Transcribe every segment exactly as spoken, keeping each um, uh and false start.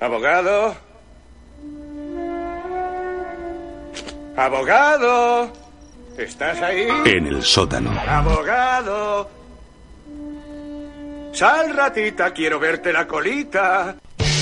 Abogado. Abogado. ¿Estás ahí? En el sótano. Abogado. Sal, ratita, quiero verte la colita.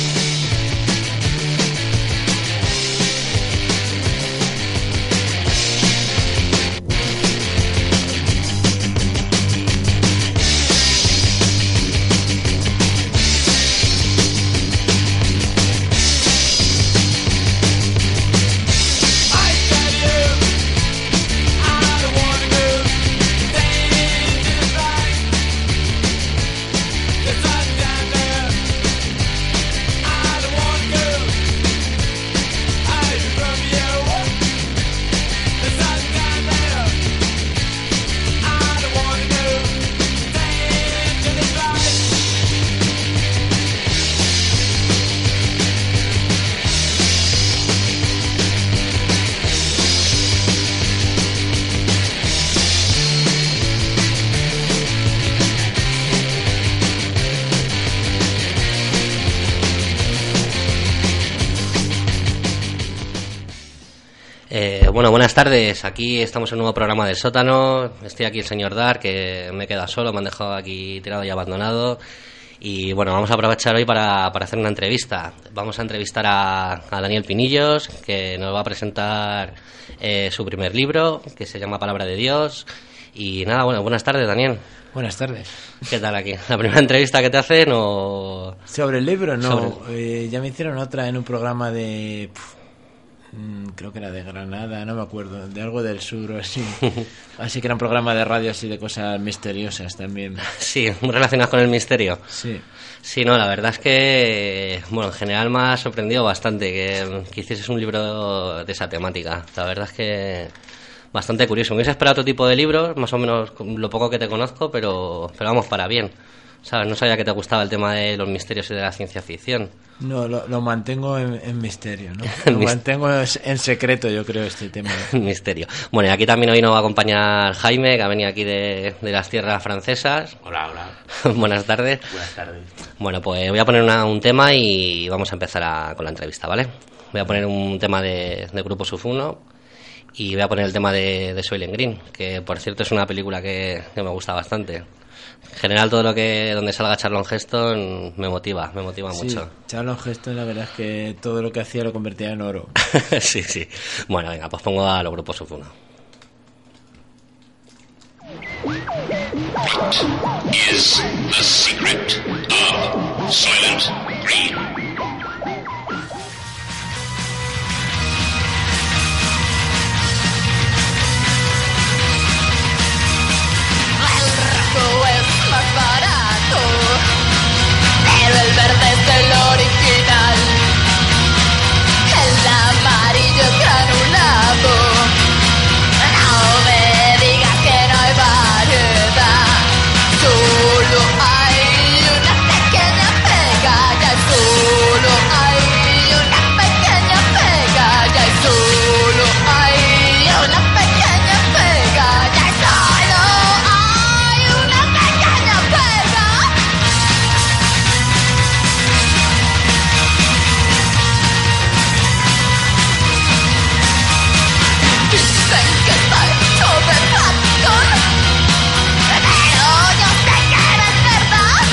Bueno, buenas tardes. Aquí estamos en un nuevo programa del sótano. Estoy aquí el señor Dar, que me he quedado solo, me han dejado aquí tirado y abandonado. Y bueno, vamos a aprovechar hoy para, para hacer una entrevista. Vamos a entrevistar a, a Daniel Pinillos, que nos va a presentar eh, su primer libro, que se llama Palabra de Dios. Y nada, bueno, buenas tardes, Daniel. Buenas tardes. ¿Qué tal aquí? ¿La primera entrevista que te hacen o...? Sobre el libro, no. Sobre... Eh, ya me hicieron otra en un programa de... Puf, creo que era de Granada, no me acuerdo, de algo del sur o así. Así que era un programa de radio así de cosas misteriosas también. Sí, relacionadas con el misterio. Sí. Sí, no, la verdad es que, bueno, en general me ha sorprendido bastante que, que hicieses un libro de esa temática. La verdad es que bastante curioso. Me hubiese esperado otro tipo de libros, más o menos lo poco que te conozco, pero, pero vamos, para bien. ¿Sabes? No sabía que te gustaba el tema de los misterios y de la ciencia ficción. No, lo, lo mantengo en, en misterio, ¿no? Lo mantengo en secreto, yo creo, este tema. Misterio. Bueno, y aquí también hoy nos va a acompañar Jaime, que ha venido aquí de, de las tierras francesas. Hola, hola. Buenas tardes. Buenas tardes. Bueno, pues voy a poner una, un tema y vamos a empezar a, con la entrevista, ¿vale? Voy a poner un tema de, de Grupo Sufuno y voy a poner el tema de, de Soylent Green, que por cierto es una película que, que me gusta bastante. En general, todo lo que donde salga Charlton Heston me motiva, me motiva sí, mucho. Charlton Heston, la verdad es que todo lo que hacía lo convertía en oro. Sí, sí. Bueno, venga, pues pongo a los grupos Sufuno. What is the secret of Soylent Green? Es más barato, pero el verde es el original. El amarillo es granulado. No me digas que no hay variedad. Solo hay una pequeña pega, ya solo hay una pequeña pega, ya solo hay una pequeña pega, ya solo hay una pequeña pega. Dicen que está hecho de plástico, pero yo sé que no es verdad.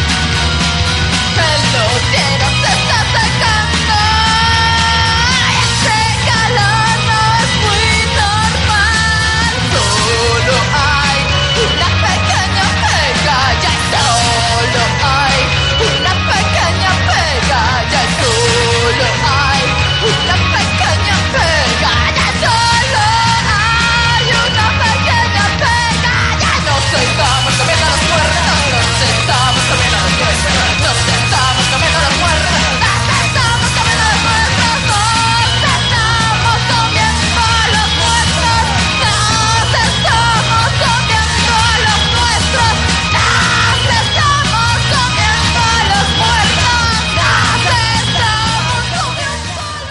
El notero se está secando y ese calor no es muy normal. Solo hay una pequeña pega, ya solo hay una pequeña pega, ya solo hay una pequeña pega, ya solo hay una pequeña pega. Ya nos estamos comiendo los muertos, nos estamos comiendo los muertos, nos estamos comiendo los muertos, nos estamos comiendo los muertos, nos estamos comiendo los muertos, nos estamos comiendo los nuestros, nos estamos comiendo los muertos, nos estamos comiendo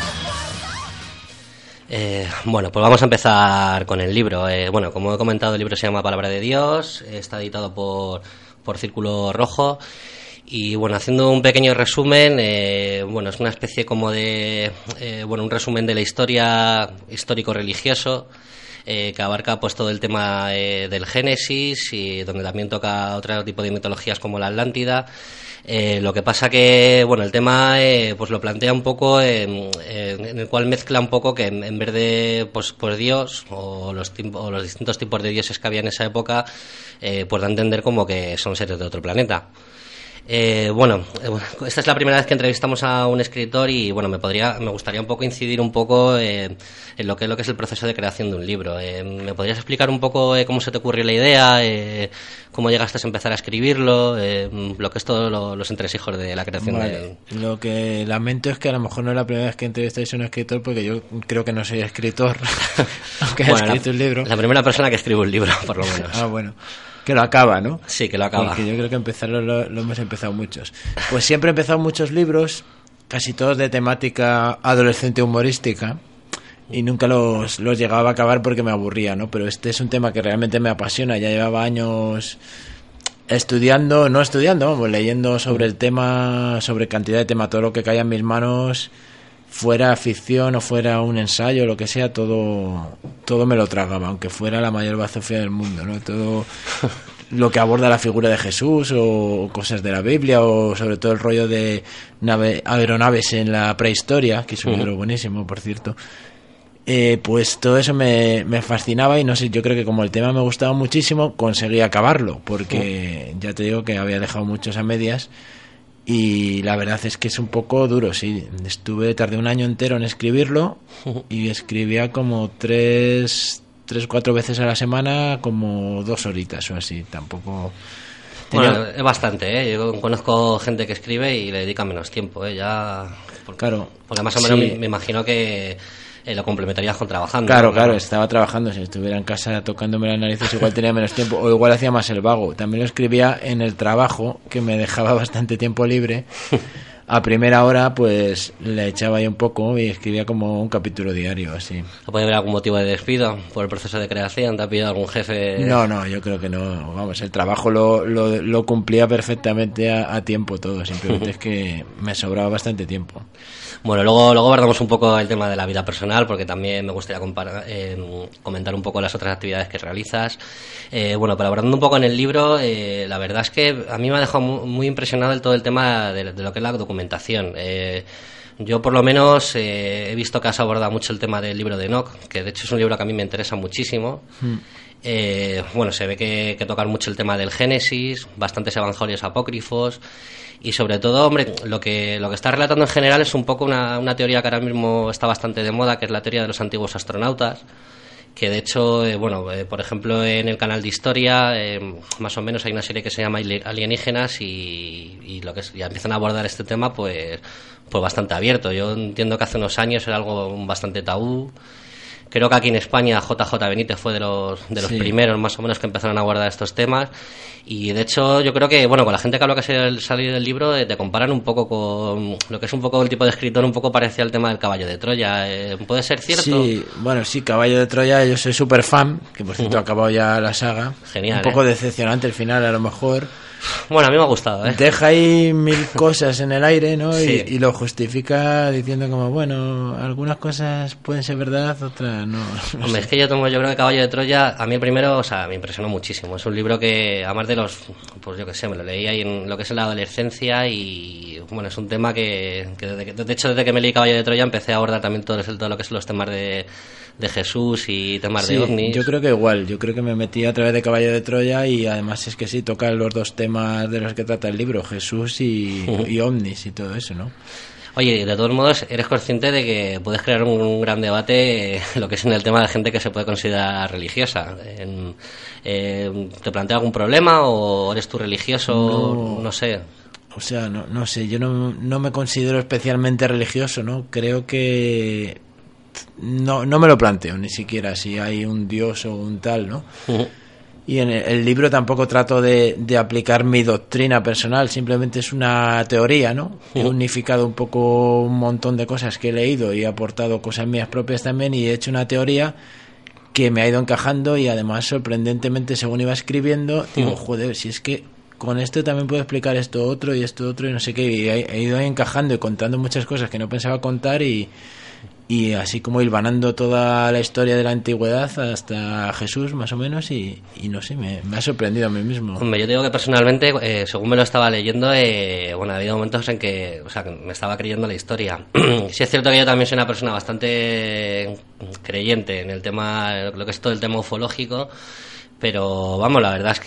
los muertos. Eh, bueno, pues vamos a empezar con el libro. Eh, bueno, como he comentado, el libro se llama Palabra de Dios, está editado por, por Círculo Rojo Y bueno, haciendo un pequeño resumen, eh, bueno, es una especie como de, eh, bueno, un resumen de la historia histórico-religioso, eh, que abarca pues todo el tema eh, del Génesis, y donde también toca otro tipo de mitologías como la Atlántida. Eh, lo que pasa que, bueno, el tema eh, pues lo plantea un poco, eh, eh, en el cual mezcla un poco que en, en vez de pues, pues Dios o los, o los distintos tipos de dioses que había en esa época, eh, pues da a entender como que son seres de otro planeta. Eh, bueno, esta es la primera vez que entrevistamos a un escritor y bueno, me podría, me gustaría un poco incidir un poco eh, en lo que, lo que es el proceso de creación de un libro. Eh, ¿Me podrías explicar un poco eh, cómo se te ocurrió la idea, eh, cómo llegaste a empezar a escribirlo, eh, lo que es todo lo, los entresijos de la creación? Vale. de... Lo que lamento es que a lo mejor no es la primera vez que entrevistáis a un escritor, porque yo creo que no soy escritor, aunque haya bueno, escrito la, un libro. La primera persona que escribe un libro, por lo menos. Ah, bueno. Que lo acaba, ¿no? Sí, que lo acaba. Porque yo creo que empezarlo lo, lo hemos empezado muchos. Pues siempre he empezado muchos libros, casi todos de temática adolescente humorística, y nunca los, los llegaba a acabar porque me aburría, ¿no? Pero este es un tema que realmente me apasiona. Ya llevaba años estudiando, no estudiando, vamos, leyendo sobre el tema, sobre cantidad de tema, todo lo que caía en mis manos, fuera ficción o fuera un ensayo o lo que sea, todo todo me lo tragaba, aunque fuera la mayor bazofia del mundo, ¿no? Todo lo que aborda la figura de Jesús o cosas de la Biblia, o sobre todo el rollo de nave, aeronaves en la prehistoria, que es un uh-huh. libro buenísimo, por cierto. Eh, pues todo eso me, me fascinaba, y no sé, yo creo que como el tema me gustaba muchísimo, conseguí acabarlo, porque uh-huh. ya te digo que había dejado muchos a medias. Y la verdad es que es un poco duro, sí. Estuve, tardé un año entero en escribirlo, y escribía como tres, tres, cuatro veces a la semana, como dos horitas o así. Tampoco... Tenía... Bueno, es bastante, ¿eh? Yo conozco gente que escribe y le dedica menos tiempo, ¿eh? Ya... Porque, claro. Porque más o menos Sí. me, me imagino que... Eh, lo complementarías con trabajando. Claro, ¿no? claro, estaba trabajando. Si estuviera en casa tocándome las narices, igual tenía menos tiempo, o igual hacía más el vago. También lo escribía en el trabajo, que me dejaba bastante tiempo libre. A primera hora, pues le echaba ahí un poco y escribía como un capítulo diario, así. ¿Puede haber algún motivo de despido por el proceso de creación? ¿Te ha pedido algún jefe? No, no, yo creo que no. Vamos, el trabajo lo, lo, lo cumplía perfectamente a, a tiempo todo. Simplemente es que me sobraba bastante tiempo. Bueno, luego luego abordamos un poco el tema de la vida personal, porque también me gustaría comparar, eh, comentar un poco las otras actividades que realizas. Eh, bueno, pero abordando un poco en el libro, eh, la verdad es que a mí me ha dejado muy, muy impresionado el todo el tema de, de lo que es la documentación. Eh, yo por lo menos eh, he visto que has abordado mucho el tema del libro de Enoch, que de hecho es un libro que a mí me interesa muchísimo. Mm. Eh, bueno, se ve que, que tocan mucho el tema del Génesis, bastantes evangelios apócrifos, y sobre todo, hombre, lo que lo que está relatando en general es un poco una, una teoría que ahora mismo está bastante de moda, que es la teoría de los antiguos astronautas, que de hecho, eh, bueno, eh, por ejemplo, en el canal de Historia, eh, más o menos hay una serie que se llama Alienígenas, y, y lo que es, ya empiezan a abordar este tema pues, pues bastante abierto. Yo entiendo que hace unos años era algo bastante tabú. Creo que aquí en España J J Benítez fue de los de los sí. primeros más o menos que empezaron a abordar estos temas, y de hecho yo creo que, bueno, con la gente que habla que se salió del libro, eh, te comparan un poco con lo que es un poco el tipo de escritor un poco parecido al tema del Caballo de Troya. Eh, ¿Puede ser cierto? Sí, bueno, sí, Caballo de Troya, yo soy súper fan, que por cierto uh-huh. ha acabado ya la saga. Genial. Un poco ¿eh? decepcionante el final, a lo mejor. Bueno, a mí me ha gustado, ¿eh? Deja ahí mil cosas en el aire, ¿no? Sí. Y, y lo justifica diciendo como, bueno, algunas cosas pueden ser verdad, otras no. no Hombre, sé. es que yo tomo, yo creo que Caballo de Troya, a mí el primero, o sea, me impresionó muchísimo. Es un libro que, además de los, pues yo qué sé, me lo leí ahí en lo que es en la adolescencia, y bueno, es un tema que, que desde, de hecho, desde que me leí Caballo de Troya empecé a abordar también todo, todo lo que son los temas de, de Jesús y temas sí, de ovnis. Yo creo que igual, yo creo que me metí a través de Caballo de Troya, y además es que sí, toca los dos temas de los que trata el libro, Jesús y, uh-huh. y ovnis y todo eso, ¿no? Oye, de todos modos, ¿eres consciente de que puedes crear un, un gran debate, eh, lo que es en el tema de gente que se puede considerar religiosa? En, eh, ¿Te plantea algún problema o eres tú religioso? No, no sé. O sea, no, no sé, yo no, no me considero especialmente religioso, ¿no? Creo que no, no me lo planteo ni siquiera si hay un Dios o un tal, ¿no? Uh-huh. Y en el, el libro tampoco trato de, de aplicar mi doctrina personal, simplemente es una teoría, ¿no? Uh-huh. He unificado un poco un montón de cosas que he leído y he aportado cosas mías propias también, y he hecho una teoría que me ha ido encajando, y además sorprendentemente según iba escribiendo digo, uh-huh. joder, si es que con esto también puedo explicar esto otro y esto otro y no sé qué, y he, he ido ahí encajando y contando muchas cosas que no pensaba contar y, y así como hilvanando toda la historia de la antigüedad hasta Jesús más o menos y, y no sé, me, me ha sorprendido a mí mismo. Hombre, yo digo que personalmente, eh, según me lo estaba leyendo, eh, bueno, ha habido momentos en que, o sea, que me estaba creyendo la historia. Sí es cierto que yo también soy una persona bastante creyente en el tema, lo que es todo el tema ufológico, pero vamos, la verdad es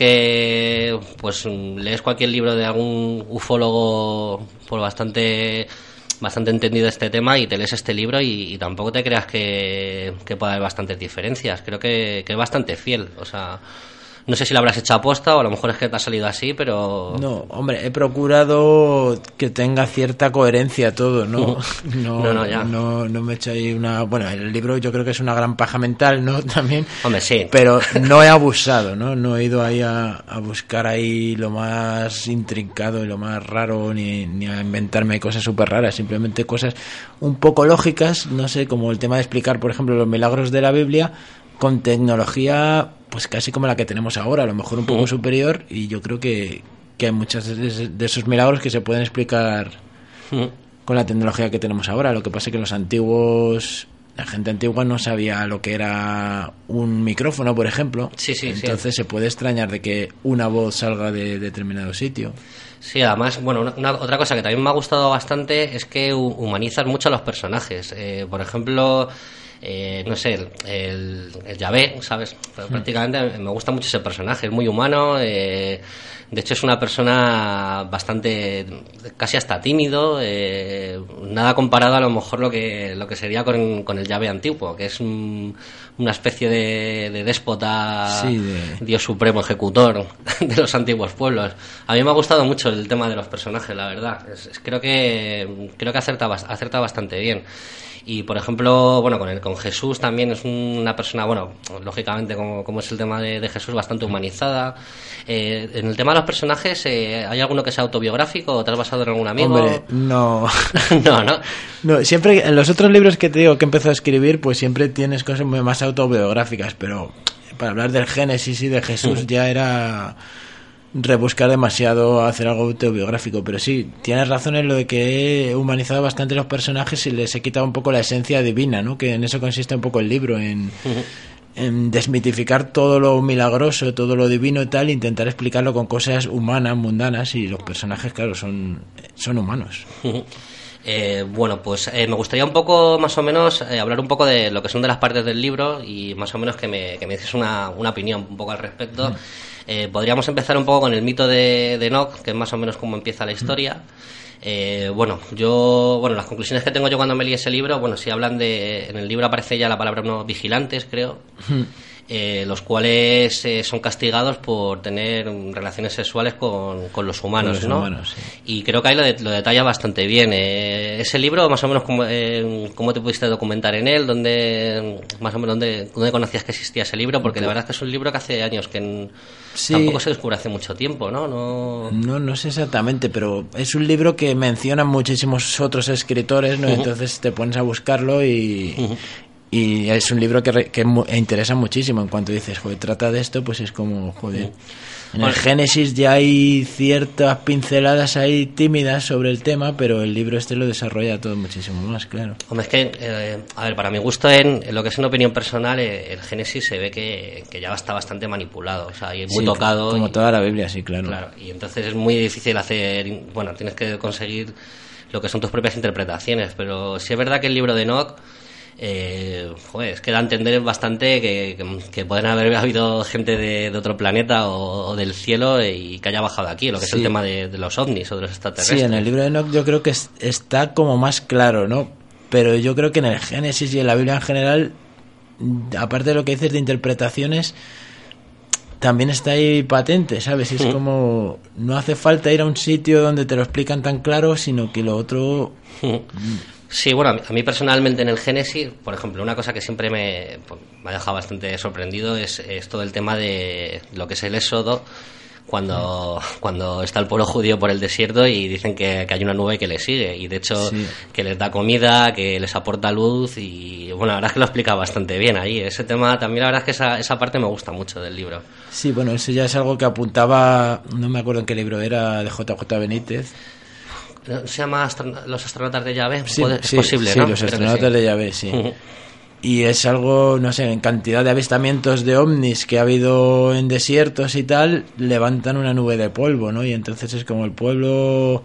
que pues lees cualquier libro de algún ufólogo por bastante bastante entendido este tema y te lees este libro y, y tampoco te creas que, que pueda haber bastantes diferencias. Creo que, que es bastante fiel, o sea, no sé si lo habrás hecho a posta o a lo mejor es que te ha salido así, pero... No, hombre, he procurado que tenga cierta coherencia todo, ¿no? No, no, no, ya. no, no me he hecho ahí una... Bueno, el libro yo creo que es una gran paja mental, ¿no? También. Hombre, sí. Pero no he abusado, ¿no? No he ido ahí a, a buscar ahí lo más intrincado y lo más raro, ni, ni a inventarme cosas súper raras, simplemente cosas un poco lógicas, no sé, como el tema de explicar, por ejemplo, los milagros de la Biblia con tecnología pues casi como la que tenemos ahora, a lo mejor un poco uh-huh. superior, y yo creo que, que hay muchos de, de esos milagros que se pueden explicar uh-huh. con la tecnología que tenemos ahora. Lo que pasa es que los antiguos, la gente antigua no sabía lo que era un micrófono, por ejemplo. Sí, sí, entonces sí. se puede extrañar de que una voz salga de determinado sitio. Sí, además, bueno, una, una, otra cosa que también me ha gustado bastante es que humanizas mucho a los personajes. Eh, por ejemplo... Eh, no sé, el, el, el Yahvé, ¿sabes? Pero prácticamente me gusta mucho ese personaje, es muy humano, eh, de hecho es una persona bastante, casi hasta tímido, eh, nada comparado a lo mejor lo que lo que sería con, con el Yahvé antiguo, que es un, una especie de, de déspota, sí, de... Dios supremo, ejecutor de los antiguos pueblos. A mí me ha gustado mucho el tema de los personajes, la verdad, es, es, creo que creo que acerta, acerta bastante bien. Y por ejemplo, bueno, con el con Jesús también es una persona, bueno, lógicamente como, como es el tema de, de Jesús, bastante humanizada. Eh, en el tema de los personajes, eh, ¿hay alguno que sea autobiográfico o te has basado en algún amigo? Hombre, no. no, no. No, siempre en los otros libros que te digo que empezó a escribir, pues siempre tienes cosas muy más autobiográficas, pero para hablar del Génesis y de Jesús ya era rebuscar demasiado a hacer algo autobiográfico, pero sí, tienes razón en lo de que he humanizado bastante los personajes y les he quitado un poco la esencia divina, ¿no? Que en eso consiste un poco el libro, en, uh-huh. en desmitificar todo lo milagroso, todo lo divino y tal, e intentar explicarlo con cosas humanas, mundanas, y los personajes, claro, son, son humanos. Uh-huh. Eh, bueno, pues eh, me gustaría un poco, más o menos, eh, hablar un poco de lo que son de las partes del libro y más o menos que me, que me dices una, una opinión un poco al respecto. Uh-huh. Eh, podríamos empezar un poco con el mito de, de Enoch, que es más o menos cómo empieza la historia. Eh, bueno, yo, bueno, las conclusiones que tengo yo cuando me leí ese libro, bueno, si hablan de, en el libro aparece ya la palabra unos vigilantes, creo, eh, los cuales eh, son castigados por tener relaciones sexuales con, con los humanos, con los ¿no? Humanos, sí. Y creo que ahí lo, de, lo detalla bastante bien. Eh, ese libro, más o menos, ¿cómo, eh, ¿cómo te pudiste documentar en él? ¿Dónde, más o menos, dónde, dónde conocías que existía ese libro? Porque la verdad es que es un libro que hace años que en, sí. tampoco se descubre hace mucho tiempo, ¿no? No, no, no sé exactamente, pero es un libro que mencionan muchísimos otros escritores, ¿no? Uh-huh. Entonces te pones a buscarlo y... Uh-huh. Y es un libro que, re, que interesa muchísimo. En cuanto dices, joder, trata de esto, pues es como, joder. En el Génesis ya hay ciertas pinceladas ahí tímidas sobre el tema, pero el libro este lo desarrolla todo muchísimo más, claro. Hombre, es que, eh, a ver, para mi gusto, en, en lo que es una opinión personal, eh, el Génesis se ve que, que ya está bastante manipulado, o sea, y es muy sí, tocado. Como y, toda la Biblia, sí, claro. Claro, y entonces es muy difícil hacer, bueno, tienes que conseguir lo que son tus propias interpretaciones, pero sí es verdad que el libro de Enoch, Eh, joder, es que da a entender bastante que, que, que pueden haber habido gente de, de otro planeta o, o del cielo y que haya bajado aquí, lo que sí. es el tema de, de los ovnis o de los extraterrestres. Sí, en el libro de Enoch yo creo que es, está como más claro, ¿no? Pero yo creo que en el Génesis y en la Biblia en general, aparte de lo que dices de interpretaciones, también está ahí patente, ¿sabes? Y es como, no hace falta ir a un sitio donde te lo explican tan claro, sino que lo otro... Sí, bueno, a mí personalmente en el Génesis, por ejemplo, una cosa que siempre me, pues, me ha dejado bastante sorprendido es, es todo el tema de lo que es el Éxodo, cuando, cuando está el pueblo judío por el desierto y dicen que, que hay una nube que les sigue y de hecho Sí. que les da comida, que les aporta luz y bueno, la verdad es que lo explica bastante bien ahí. Ese tema también, la verdad es que esa, esa parte me gusta mucho del libro. Sí, bueno, eso ya es algo que apuntaba, no me acuerdo en qué libro era, de J J Benítez. ¿Se llama Astron- Los astronautas de Yahvé? Sí, Puede- es sí, posible, sí, ¿no? los Creo que astronautas sí. de Yahvé, sí. Y es algo, no sé, en cantidad de avistamientos de ovnis que ha habido en desiertos y tal, levantan una nube de polvo, ¿no? Y entonces es como el pueblo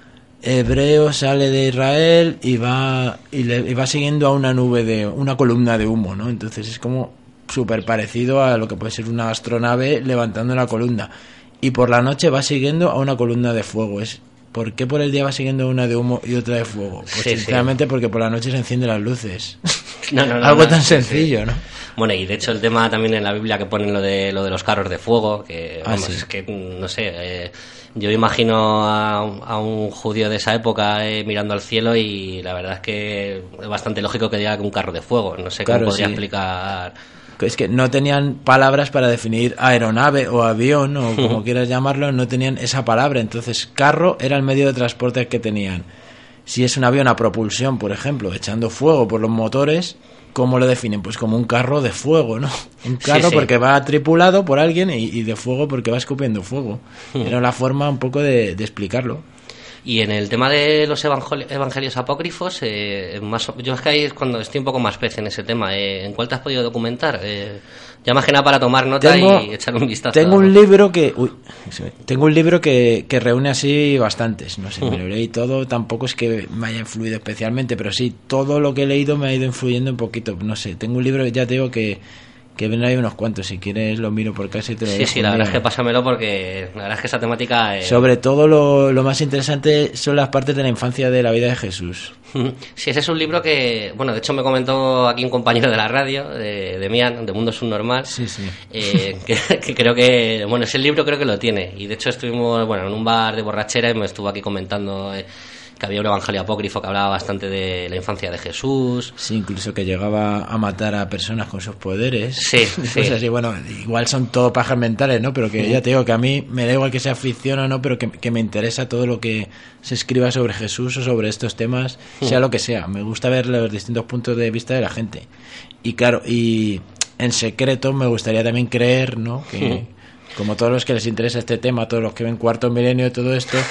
hebreo sale de Israel y va y, le, y va siguiendo a una nube de una columna de humo, ¿no? Entonces es como súper parecido a lo que puede ser una astronave levantando una columna. Y por la noche va siguiendo a una columna de fuego. Es ¿por qué por el día va siguiendo una de humo y otra de fuego? Pues Sí, sí. sinceramente porque por la noche se encienden las luces. No, no, no, Algo no, tan sí, sencillo, sí. ¿no? Bueno, y de hecho el tema también en la Biblia que ponen lo de lo de los carros de fuego, que Ah, vamos, sí. es que no sé, eh, yo imagino a, un- a un judío de esa época eh, mirando al cielo y la verdad es que es bastante lógico que diga que un carro de fuego, no sé Claro, cómo podría sí. explicar. Es que no tenían palabras para definir aeronave o avión o como quieras llamarlo, no tenían esa palabra. Entonces, carro era el medio de transporte que tenían. Si es un avión a propulsión, por ejemplo, echando fuego por los motores, ¿cómo lo definen? Pues como un carro de fuego, ¿no? Un carro Sí, sí. porque va tripulado por alguien y, y de fuego porque va escupiendo fuego. Era la forma un poco de, de explicarlo. Y en el tema de los evangel- evangelios apócrifos, eh, más, o- yo es que ahí es cuando estoy un poco más pez en ese tema. Eh, ¿En cuál te has podido documentar? Eh, ya más que nada para tomar nota Tengo- y echar un vistazo. Tengo un libro que uy, se me- tengo un libro que, que reúne así bastantes, no sé, me lo leí todo, tampoco es que me haya influido especialmente, pero sí, todo lo que he leído me ha ido influyendo un poquito, no sé, tengo un libro, ya te digo que que ven ahí unos cuantos, si quieres lo miro por casa y te lo Sí, dejo sí, la verdad es mío. que pásamelo porque la verdad es que esa temática... eh, Sobre todo lo, lo más interesante son las partes de la infancia de la vida de Jesús. Sí, ese es un libro que, bueno, de hecho me comentó aquí un compañero de la radio, de, de Mian, de Mundo Subnormal, Sí, sí. eh, que, que creo que, bueno, ese libro creo que lo tiene. Y de hecho estuvimos, bueno, en un bar de borrachera y me estuvo aquí comentando eh, que había un evangelio apócrifo que hablaba bastante de la infancia de Jesús. Sí, incluso que llegaba a matar a personas con sus poderes. Sí, Cosas sí. así, bueno, igual son todo pajas mentales, ¿no? Pero que ya te digo que a mí me da igual que sea ficción o no, pero que, que me interesa todo lo que se escriba sobre Jesús o sobre estos temas, sea lo que sea. Me gusta ver los distintos puntos de vista de la gente. Y claro, y en secreto me gustaría también creer, ¿no? Que como todos los que les interesa este tema, todos los que ven Cuarto Milenio y todo esto,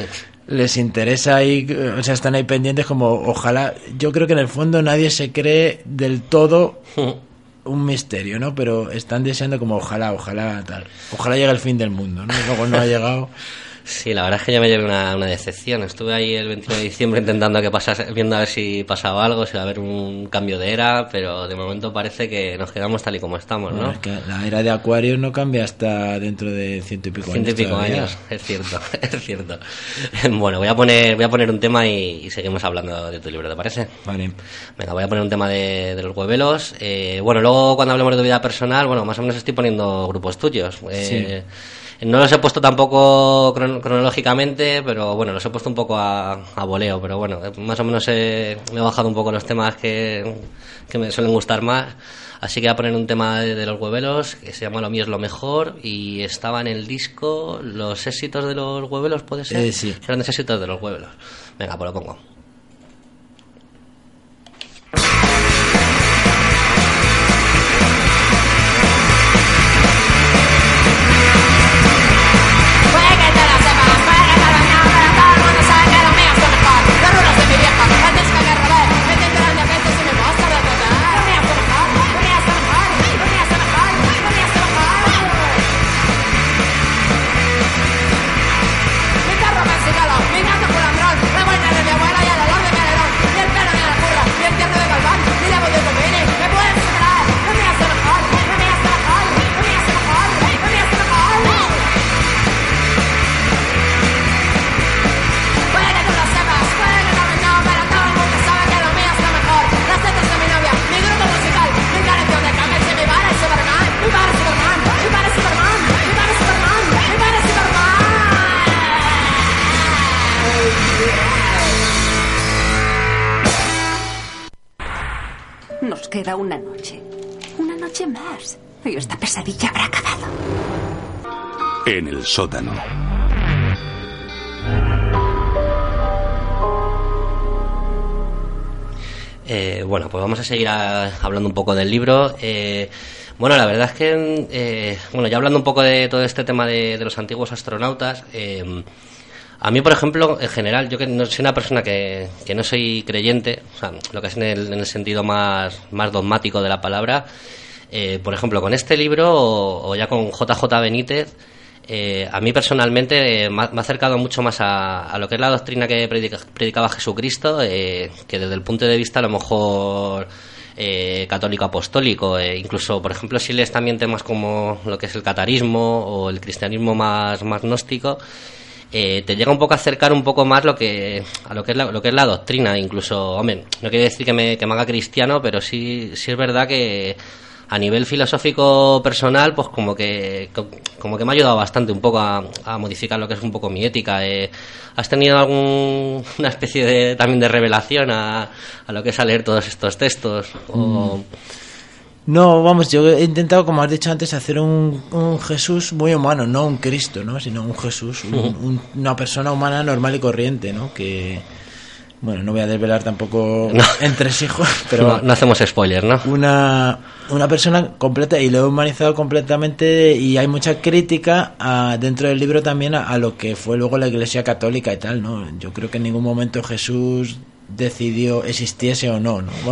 les interesa ahí, o sea, están ahí pendientes como ojalá, yo creo que en el fondo nadie se cree del todo un misterio, ¿no? Pero están deseando como ojalá, ojalá tal, ojalá llegue el fin del mundo, ¿no? Y luego no ha llegado. Sí, la verdad es que ya me llevé una, una decepción. Estuve ahí el veintiuno de diciembre intentando que pasase, viendo a ver si pasaba algo, si iba a haber un cambio de era, pero de momento parece que nos quedamos tal y como estamos, ¿no? Bueno, es que la era de Acuario no cambia hasta dentro de ciento y pico Ciento y años. pico todavía. años, es cierto, es cierto. Bueno, voy a poner, voy a poner un tema y, y seguimos hablando de tu libro, ¿te parece? Vale. Venga, voy a poner un tema de, de los huevelos. Eh, bueno, luego cuando hablemos de tu vida personal, bueno, más o menos estoy poniendo grupos tuyos. Eh, No los he puesto tampoco cron- cronológicamente, pero bueno, los he puesto un poco a, a voleo, pero bueno, eh, más o menos he, me he bajado un poco los temas que, que me suelen gustar más. Así que voy a poner un tema de, de los huevelos que se llama Lo mío es lo mejor y estaba en el disco Los éxitos de los huevelos, ¿puede ser? Eh, sí. Grandes éxitos de los huevelos. Venga, pues lo pongo. Puede que te lo sepas, puede que te lo no, pero todo el mundo sabe que lo mío es lo mejor. Las rulas de mi vieja, antes que me robé, me tentarán de veces y me basta de tocar. Lo mío es lo mejor, lo mío es lo mejor, lo mío es lo mejor, lo mío es lo mejor. Mi perro me enseñó, mi gato culambrón, la vuelta de mi abuela y el olor de mi alerón, y el pelo de la curra, y el tierno de Galván, y la voz de Tomini, me pueden superar. Lo mío es lo mejor, lo mío es lo mejor, lo mío es lo mejor, lo mío es lo mejor. Puede que tú lo sepas, puede que no, no, pero todo el mundo sabe que lo mío es lo mejor. Las tetas de mi novia, mi grupo musical, mi canción de Cameron, mi bar es Superman, mi bar es Superman, mi bar es Superman, mi bar es Superman, mi bar es Superman. Nos queda una noche. Una noche más. Y esta pesadilla habrá acabado. En el sótano. Eh, bueno, pues vamos a seguir a, hablando un poco del libro. Eh, bueno, la verdad es que, eh, bueno, ya hablando un poco de todo este tema de, de los antiguos astronautas, eh, a mí, por ejemplo, en general, yo que no soy una persona que, que no soy creyente, o sea, lo que es en el, en el sentido más, más dogmático de la palabra, eh, por ejemplo, con este libro o, o ya con J J Benítez, Eh, a mí personalmente eh, me ha acercado mucho más a, a lo que es la doctrina que predica, predicaba Jesucristo, eh, que desde el punto de vista a lo mejor eh, católico apostólico. Eh, incluso, por ejemplo, si lees también temas como lo que es el catarismo o el cristianismo más, más gnóstico, eh, te llega un poco a acercar un poco más lo que a lo que es la, lo que es la doctrina. Incluso, hombre, no quiere decir que me, que me haga cristiano, pero sí, sí es verdad que a nivel filosófico personal, pues como que como que me ha ayudado bastante un poco a, a modificar lo que es un poco mi ética. Eh, ¿Has tenido alguna especie de también de revelación a, a lo que es a leer todos estos textos? O... Mm. No, vamos, yo he intentado, como has dicho antes, hacer un, un Jesús muy humano, no un Cristo, ¿no? Sino un Jesús, un, un, una persona humana normal y corriente, ¿no? Que... Bueno, no voy a desvelar tampoco no. entresijos, pero... No, no hacemos spoilers, ¿no? Una, una persona completa, y lo he humanizado completamente, y hay mucha crítica a, dentro del libro también a, a lo que fue luego la Iglesia Católica y tal, ¿no? Yo creo que en ningún momento Jesús decidió existiese o no, ¿no?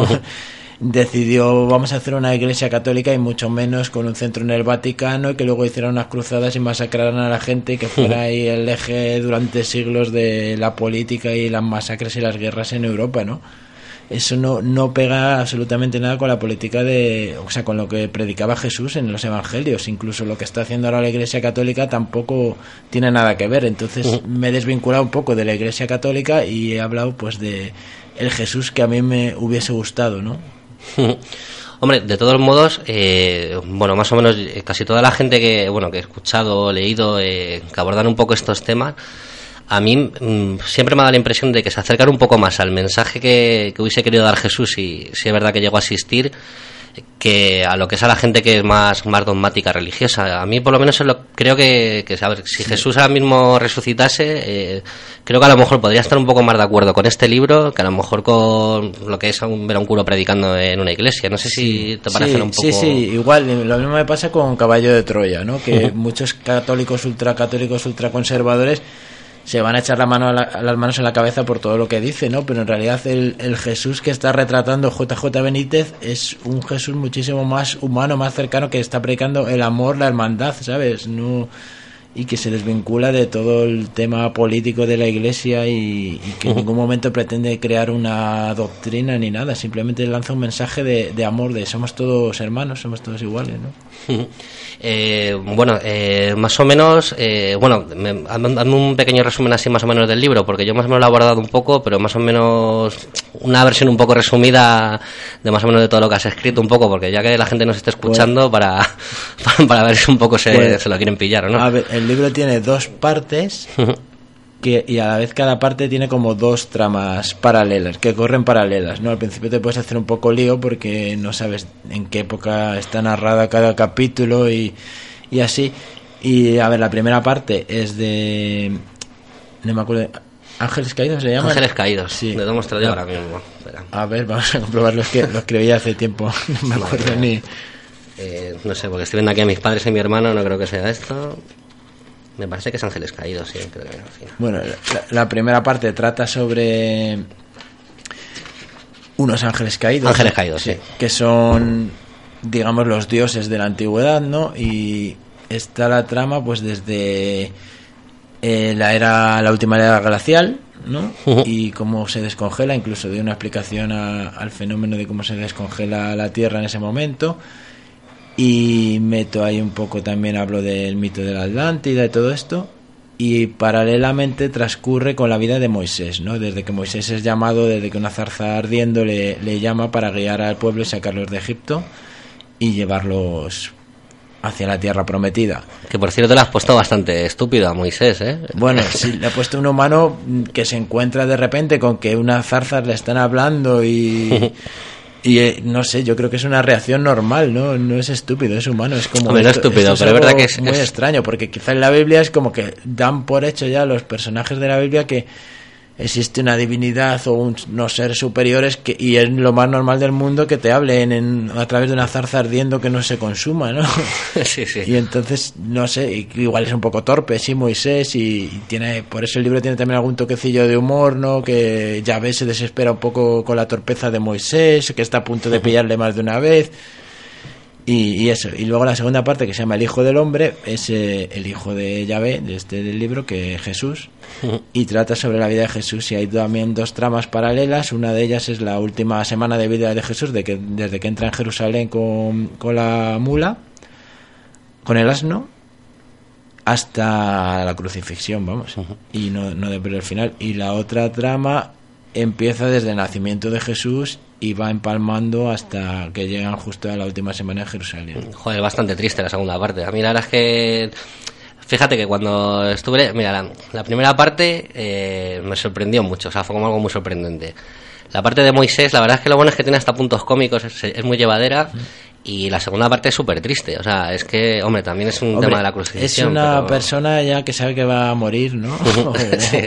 Decidió, vamos a hacer una Iglesia Católica, y mucho menos con un centro en el Vaticano, y que luego hicieran unas cruzadas y masacraran a la gente, y que fuera ahí el eje durante siglos de la política y las masacres y las guerras en Europa, ¿no? Eso no, no pega absolutamente nada con la política de, o sea, con lo que predicaba Jesús en los evangelios. Incluso lo que está haciendo ahora la Iglesia Católica tampoco tiene nada que ver. Entonces me he desvinculado un poco de la Iglesia Católica y he hablado pues de el Jesús que a mí me hubiese gustado, ¿no? Hombre, de todos modos, eh, bueno, más o menos casi toda la gente que, bueno, que he escuchado o leído eh, que abordan un poco estos temas, a mí mmm, siempre me ha dado la impresión de que se acercan un poco más al mensaje que, que hubiese querido dar Jesús, y si es verdad que llegó a asistir, que a lo que es a la gente que es más, más dogmática religiosa. A mí por lo menos es lo, creo que, que a ver, si sí. Jesús ahora mismo resucitase, eh, creo que a lo mejor podría estar un poco más de acuerdo con este libro que a lo mejor con lo que es un, ver a un curo predicando en una iglesia. No sé si te parece sí, un poco... Sí, sí, igual, lo mismo me pasa con Caballo de Troya, ¿no? Que uh-huh. muchos católicos, ultracatólicos, ultraconservadores se van a echar la mano a, la, a las manos en la cabeza por todo lo que dice, ¿no? Pero en realidad el, el Jesús que está retratando J J Benítez es un Jesús muchísimo más humano, más cercano, que está predicando el amor, la hermandad, ¿sabes? No, y que se desvincula de todo el tema político de la Iglesia, y, y que en ningún momento pretende crear una doctrina ni nada, simplemente lanza un mensaje de, de amor, de somos todos hermanos, somos todos iguales, ¿no? Eh, bueno, eh, más o menos, eh, bueno, me, hazme un pequeño resumen así más o menos del libro, porque yo más o menos lo he abordado un poco, pero más o menos una versión un poco resumida de más o menos de todo lo que has escrito un poco, porque ya que la gente nos esté escuchando, pues, para, para, para ver si un poco se, pues, se lo quieren pillar o no. A ver, el libro tiene dos partes que, y a la vez cada parte tiene como dos tramas paralelas, que corren paralelas, ¿no? Al principio te puedes hacer un poco lío porque no sabes en qué época está narrada cada capítulo y, y así. Y a ver, la primera parte es de... no me acuerdo... ¿Ángeles Caídos se llama? Ángeles Caídos, sí. Lo he demostrado yo ahora mismo. Espera. A ver, vamos a comprobarlo, es que lo escribí hace tiempo, no me acuerdo Madre ni... Eh, no sé, porque estoy viendo aquí a mis padres y mi hermano, no creo que sea esto... Me parece que es Ángeles Caídos, sí, creo que al final. Bueno, la, la primera parte trata sobre unos ángeles caídos. Ángeles caídos, sí. Que son, digamos, los dioses de la antigüedad, ¿no? Y está la trama, pues, desde eh, la era, la última era glacial, ¿no? Uh-huh. Y cómo se descongela, incluso doy una explicación a, al fenómeno de cómo se descongela la Tierra en ese momento. Y meto ahí un poco, también hablo del mito de la Atlántida y todo esto, y paralelamente transcurre con la vida de Moisés, ¿no? Desde que Moisés es llamado, desde que una zarza ardiendo le, le llama para guiar al pueblo y sacarlos de Egipto y llevarlos hacia la tierra prometida. Que por cierto le has puesto bastante estúpido a Moisés, ¿eh? Bueno, sí, le ha puesto un humano que se encuentra de repente con que unas zarzas le están hablando y... Y eh, no sé, yo creo que es una reacción normal, ¿no? No es estúpido, es humano, es como... Hombre, no esto, estúpido, esto pero es verdad que es es... muy es... extraño, porque quizá en la Biblia es como que dan por hecho ya los personajes de la Biblia que existe una divinidad o un, unos seres superiores que, y es lo más normal del mundo que te hablen en, a través de una zarza ardiendo que no se consuma, ¿no? Sí, sí. Y entonces, no sé, igual es un poco torpe, sí, Moisés, y, y tiene, por eso el libro tiene también algún toquecillo de humor, ¿no? Que Yahvé se desespera un poco con la torpeza de Moisés, que está a punto de pillarle más de una vez. Y, y eso, y luego la segunda parte que se llama El Hijo del Hombre es eh, el hijo de Yahvé, de este del libro, que es Jesús, y trata sobre la vida de Jesús, y hay también dos tramas paralelas. Una de ellas es la última semana de vida de Jesús, de que, desde que entra en Jerusalén con, con la mula, con el asno, hasta la crucifixión, vamos, y no, no de ver el final. Y la otra trama empieza desde el nacimiento de Jesús y va empalmando hasta que llegan justo a la última semana en Jerusalén. Joder, bastante triste la segunda parte. A mí la verdad es que... Fíjate que cuando estuve... Mira, la, la primera parte eh, me sorprendió mucho, o sea, fue como algo muy sorprendente. La parte de Moisés, la verdad es que lo bueno es que tiene hasta puntos cómicos, es, es muy llevadera. Y la segunda parte es súper triste, o sea, es que, hombre, también es un Hombre, tema de la crucifixión. Es una pero... persona ya que sabe que va a morir, ¿no? Sí.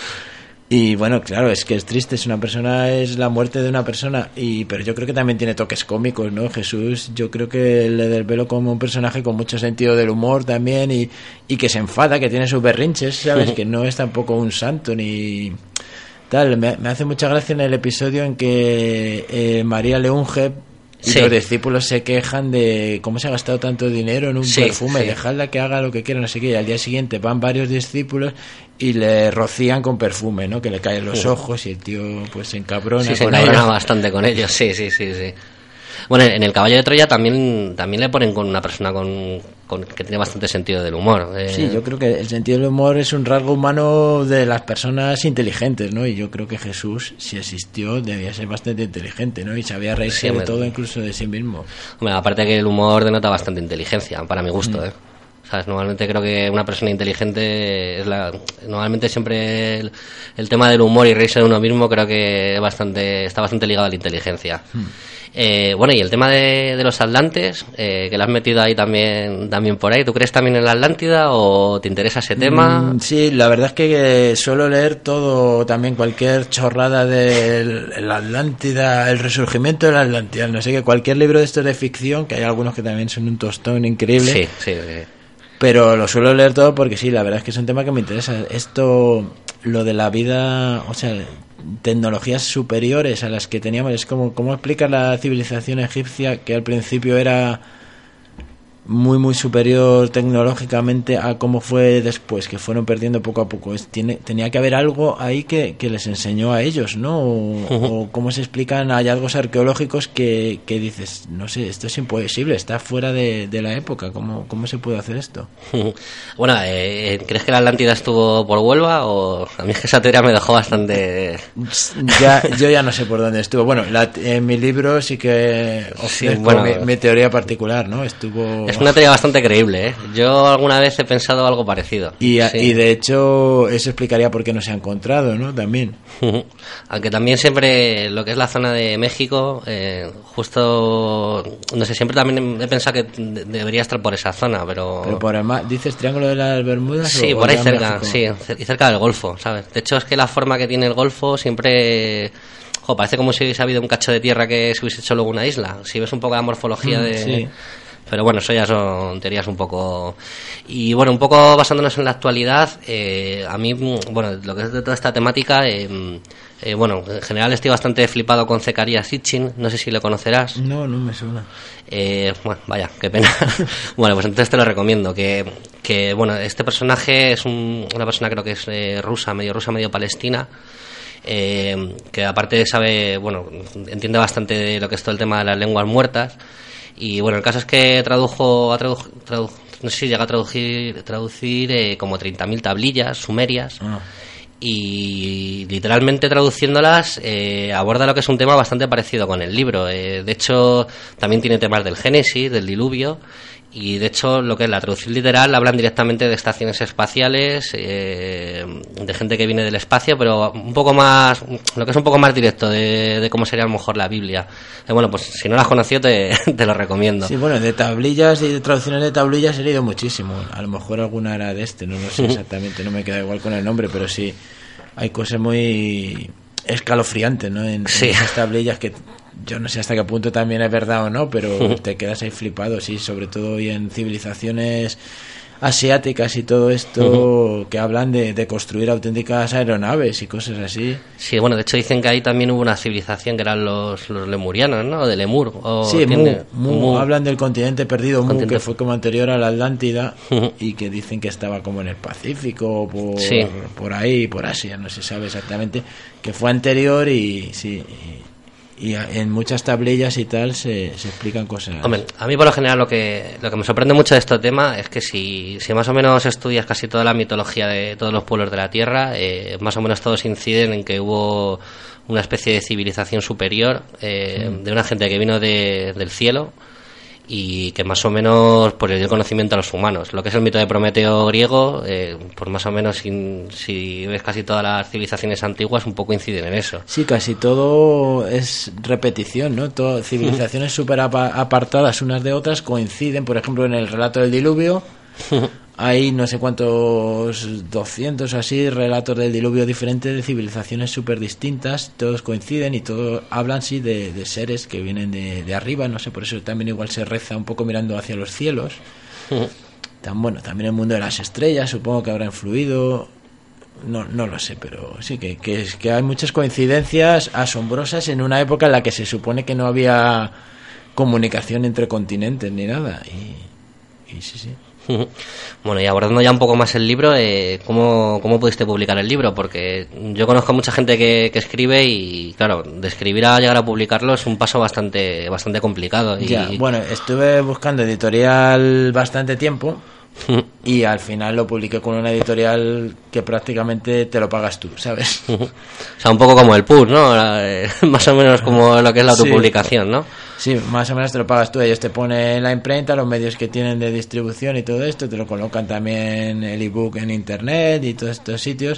Y bueno, claro, es que es triste, es una persona, es la muerte de una persona, y pero yo creo que también tiene toques cómicos, ¿no? Jesús, yo creo que le desvelo como un personaje con mucho sentido del humor también, y, y que se enfada, que tiene sus berrinches, ¿sabes? Que no es tampoco un santo ni tal. Me, me hace mucha gracia en el episodio en que eh, María le unge y sí. Los discípulos se quejan de cómo se ha gastado tanto dinero en un sí, perfume, sí. dejadla que haga lo que quiera, no sé qué, y al día siguiente van varios discípulos y le rocían con perfume, ¿no? Que le caen los ojos y el tío pues se encabrona. Sí, se con encabrona ellos. bastante con ellos, sí, sí, sí, sí. Bueno, en el Caballo de Troya también también le ponen con una persona con, con que tiene bastante sentido del humor. Eh... Sí, yo creo que el sentido del humor es un rasgo humano de las personas inteligentes, ¿no? Y yo creo que Jesús, si existió, debía ser bastante inteligente, ¿no? Y sabía reírse Sí, de me... todo, incluso de sí mismo. Hombre, aparte que el humor denota bastante inteligencia, para mi gusto, Mm. ¿eh? ¿Sabes? Normalmente creo que una persona inteligente es la... Normalmente siempre el, el tema del humor y reírse de uno mismo creo que es bastante, está bastante ligado a la inteligencia. Mm. Eh, bueno, y el tema de, de los atlantes, eh, que lo has metido ahí también, también por ahí. ¿Tú crees también en la Atlántida o te interesa ese tema? Mm, sí, la verdad es que eh, suelo leer todo, también cualquier chorrada de la Atlántida, el resurgimiento de la Atlántida, no sé qué, cualquier libro de estos de ficción, que hay algunos que también son un tostón increíble. Sí, sí, sí. Pero lo suelo leer todo porque sí, la verdad es que es un tema que me interesa. Esto, lo de la vida, o sea, tecnologías superiores a las que teníamos, es como, ¿cómo explica la civilización egipcia que al principio era muy muy superior tecnológicamente a cómo fue después, que fueron perdiendo poco a poco? Es, tiene, tenía que haber algo ahí que, que les enseñó a ellos, ¿no? O, uh-huh. o cómo se explican hallazgos arqueológicos que, que dices, no sé, esto es imposible, está fuera de, de la época, ¿cómo, cómo se puede hacer esto? Bueno, eh, ¿crees que la Atlántida estuvo por Huelva? O a mí es que esa teoría me dejó bastante... Ya, yo ya no sé por dónde estuvo. Bueno, la, en mi libro sí que ofrezco sí, bueno, mi, mi teoría particular, ¿no? Estuvo... Es una teoría bastante creíble, ¿eh? Yo alguna vez he pensado algo parecido. Y, sí. y de hecho eso explicaría por qué no se ha encontrado, ¿no? También. Aunque también siempre lo que es la zona de México, eh, justo, no sé, siempre también he pensado que debería estar por esa zona, pero... Pero por el mar, ¿dices Triángulo de las Bermudas? Sí, o, por o ahí ya cerca, México? sí, y cerca del Golfo, ¿sabes? De hecho es que la forma que tiene el Golfo siempre... Jo, parece como si hubiese habido un cacho de tierra que se hubiese hecho luego una isla. Si ves un poco la morfología mm, de... Sí. Pero bueno, eso ya son teorías un poco... Y bueno, un poco basándonos en la actualidad, eh, a mí, bueno, lo que es de toda esta temática, eh, eh, bueno, en general estoy bastante flipado con Zecarías Sitchin, no sé si lo conocerás. No, no me suena. Eh, bueno, vaya, qué pena. Bueno, pues entonces te lo recomiendo, que, que bueno, este personaje es un, una persona creo que es eh, rusa, medio rusa, medio palestina, eh, que aparte sabe, bueno, entiende bastante de lo que es todo el tema de las lenguas muertas. Y bueno, el caso es que tradujo, a tradujo, tradujo no sé si llega a traducir, traducir eh, como treinta mil tablillas sumerias. Ah. Y literalmente traduciéndolas eh, aborda lo que es un tema bastante parecido con el libro. Eh, de hecho, también tiene temas del Génesis, del diluvio. y de hecho lo que es la traducción literal hablan directamente de estaciones espaciales, eh, de gente que viene del espacio, pero un poco más, lo que es un poco más directo de, de cómo sería a lo mejor la Biblia. Eh, bueno, pues si no la has conocido te, te lo recomiendo. Sí, bueno, de tablillas y de traducciones de tablillas he leído muchísimo. A lo mejor alguna era de este, no lo sé exactamente, no me queda igual con el nombre, pero sí hay cosas muy escalofriantes, ¿no? En, sí. en esas tablillas que yo no sé hasta qué punto también es verdad o no, pero te quedas ahí flipado, sí, sobre todo hoy en civilizaciones asiáticas y todo esto, uh-huh. que hablan de, de construir auténticas aeronaves y cosas así. Sí, bueno, de hecho dicen que ahí también hubo una civilización que eran los, los lemurianos, ¿no? De Lemur. O sí, Mu, tiene, Mu, Mu, hablan del continente perdido, Mu, continente. que fue como anterior a la Atlántida, uh-huh. y que dicen que estaba como en el Pacífico, por, sí. por ahí, por Asia, no se sabe exactamente, que fue anterior y sí... Y, y en muchas tablillas y tal se, se explican cosas. Hombre, a mí por lo general lo que lo que me sorprende mucho de este tema es que si, si más o menos estudias casi toda la mitología de todos los pueblos de la Tierra, eh, más o menos todos inciden en que hubo una especie de civilización superior, eh, mm. de una gente que vino de, del cielo y que más o menos pues le dio conocimiento a los humanos. Lo que es el mito de Prometeo griego, eh, pues más o menos si, si ves casi todas las civilizaciones antiguas un poco inciden en eso. Sí, casi todo es repetición, ¿no? Todo, civilizaciones súper apartadas unas de otras coinciden, por ejemplo en el relato del diluvio hay no sé cuántos, doscientos así relatos del diluvio diferentes de civilizaciones súper distintas, todos coinciden y todos hablan sí de, de seres que vienen de, de arriba, no sé, por eso también igual se reza un poco mirando hacia los cielos. Tan bueno, también el mundo de las estrellas supongo que habrá influido, no no lo sé, pero sí que, que, que hay muchas coincidencias asombrosas en una época en la que se supone que no había comunicación entre continentes ni nada, y, y sí, sí. Bueno, y abordando ya un poco más el libro, eh, ¿cómo, ¿cómo pudiste publicar el libro? Porque yo conozco a mucha gente que, que escribe y, claro, de escribir a llegar a publicarlo es un paso bastante bastante complicado. Y... Ya, bueno, estuve buscando editorial bastante tiempo y al final lo publiqué con una editorial que prácticamente te lo pagas tú, ¿sabes? O sea, un poco como el P U S, ¿no? Más o menos como lo que es la autopublicación, ¿no? Sí, más o menos te lo pagas tú. Ellos te ponen la imprenta, los medios que tienen de distribución y todo esto, te lo colocan también el ebook en internet y todos estos sitios,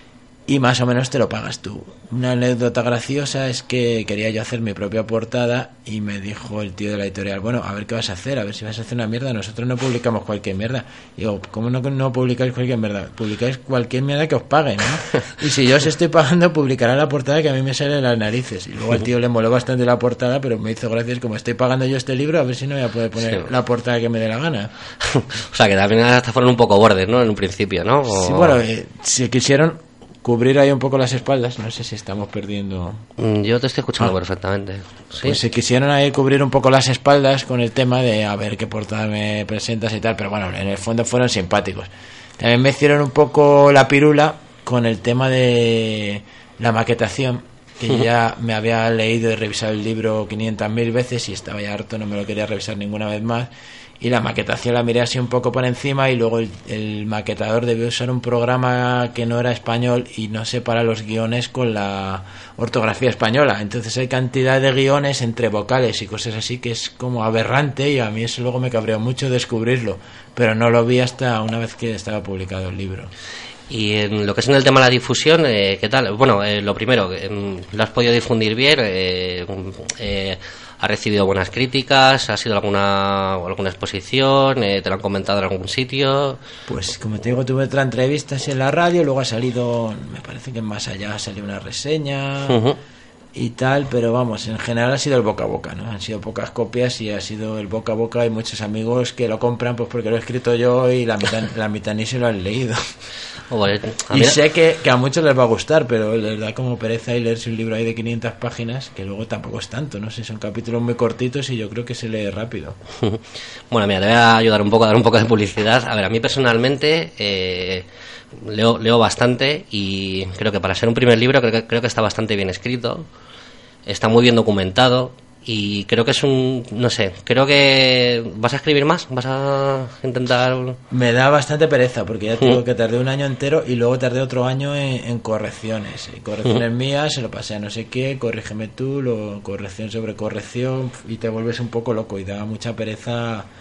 y más o menos te lo pagas tú. Una anécdota graciosa es que quería yo hacer mi propia portada y me dijo el tío de la editorial, bueno, a ver qué vas a hacer, a ver si vas a hacer una mierda, nosotros no publicamos cualquier mierda. Y digo, ¿cómo no, no publicáis cualquier mierda? Publicáis cualquier mierda que os paguen, ¿no? Y si yo os estoy pagando, publicará la portada que a mí me sale de las narices. Y luego al tío le moló bastante la portada, pero me hizo gracias, como estoy pagando yo este libro, a ver si no voy a poder poner sí. la portada que me dé la gana. O sea, que también hasta fueron un poco bordes, ¿no? En un principio, ¿no? O... Sí, bueno, eh, si quisieron cubrir ahí un poco las espaldas, no sé si estamos perdiendo. Yo te estoy escuchando ah. perfectamente. ¿Sí? Pues se quisieron ahí cubrir un poco las espaldas con el tema de a ver qué portada me presentas y tal, pero bueno, en el fondo fueron simpáticos. También me hicieron un poco la pirula con el tema de la maquetación, que uh-huh. ya me había leído y revisado el libro quinientas mil veces y estaba ya harto, no me lo quería revisar ninguna vez más. Y la maquetación la miré así un poco por encima y luego el, el maquetador debió usar un programa que no era español y no separa los guiones con la ortografía española. Entonces hay cantidad de guiones entre vocales y cosas así que es como aberrante, y a mí eso luego me cabreó mucho descubrirlo, pero no lo vi hasta una vez que estaba publicado el libro. Y en lo que es en el tema de la difusión, eh, ¿qué tal? Bueno, eh, lo primero, eh, ¿lo has podido difundir bien? Eh, eh, ¿Ha recibido buenas críticas? ¿Ha sido alguna alguna exposición? Eh, ¿Te lo han comentado en algún sitio? Pues como te digo, tuve otra entrevista así en la radio, luego ha salido, me parece que más allá ha salido una reseña uh-huh. y tal, pero vamos, en general ha sido el boca a boca, ¿no? Han sido pocas copias y ha sido el boca a boca. Hay muchos amigos que lo compran pues porque lo he escrito yo y la mitad, la mitad ni se lo han leído. Oh, vale. Y sé que, que a muchos les va a gustar, pero les da como pereza y leerse un libro ahí de quinientas páginas, que luego tampoco es tanto, no sé, son capítulos muy cortitos y yo creo que se lee rápido. Bueno, mira, te voy a ayudar un poco a dar un poco de publicidad. A ver, a mí personalmente eh, leo, leo bastante y creo que para ser un primer libro creo que, creo que está bastante bien escrito, está muy bien documentado. Y creo que es un... no sé, creo que... ¿Vas a escribir más? ¿Vas a intentar...? Me da bastante pereza, porque ya te digo que tardé un año entero y luego tardé otro año en, en correcciones. Y correcciones mías, se lo pasé a no sé qué, corrígeme tú, lo, corrección sobre corrección, y te vuelves un poco loco y da mucha pereza